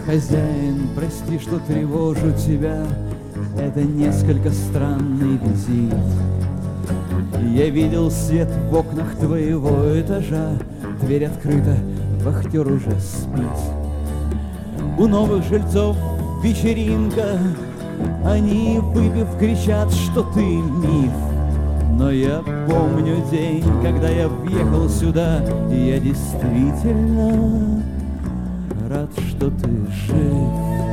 Хозяин, прости, что тревожу тебя, это несколько странный визит. Я видел свет в окнах твоего этажа, дверь открыта, вахтер уже спит. У новых жильцов вечеринка, они, выпив, кричат, что ты миф. Но я помню день, когда я въехал сюда, и я действительно рад, что ты жив.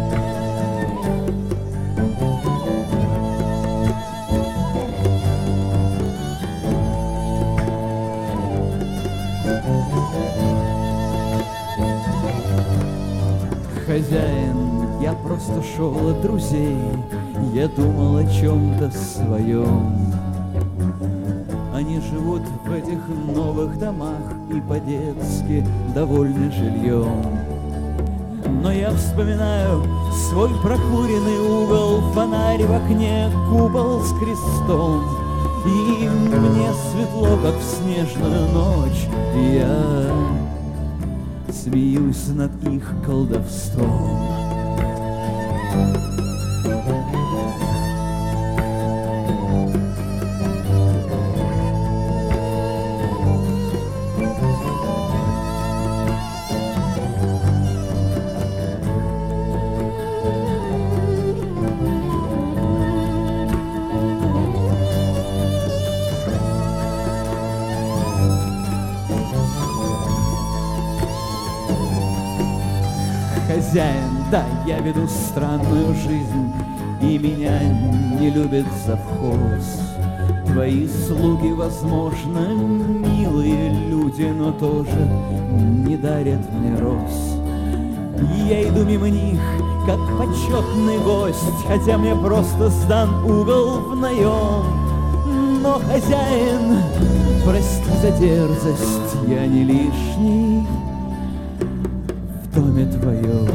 Хозяин, я просто шел от друзей, я думал о чем-то своем. Они живут в этих новых домах и по-детски довольны жильем. Но я вспоминаю свой прокуренный угол, фонарь в окне, купол с крестом. И мне светло, как в снежную ночь, и я смеюсь над их колдовством. Хозяин, да, я веду странную жизнь, и меня не любит завхоз. Твои слуги, возможно, милые люди, но тоже не дарят мне роз. Я иду мимо них, как почетный гость, хотя мне просто сдан угол в наем. Но, хозяин, прости за дерзость, я не лишний в доме твоем.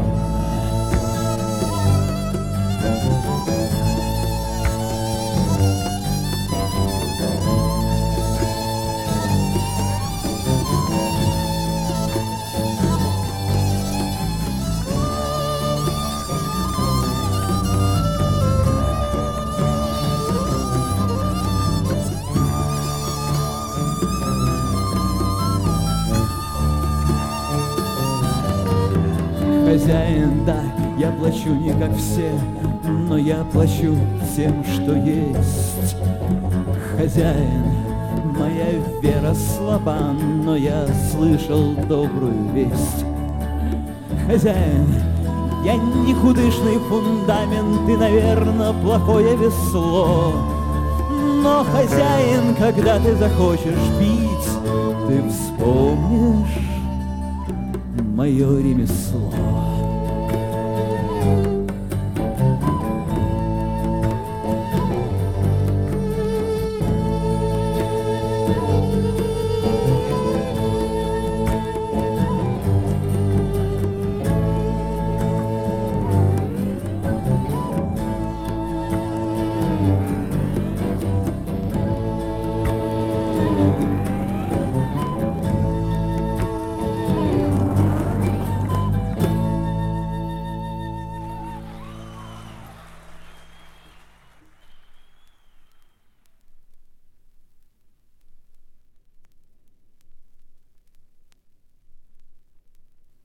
Хозяин, да, я плачу не как все, но я плачу тем, что есть. Хозяин, моя вера слаба, но я слышал добрую весть. Хозяин, я не худышный фундамент и, наверное, плохое весло. Но, хозяин, когда ты захочешь пить, ты вспомнишь мое ремесло.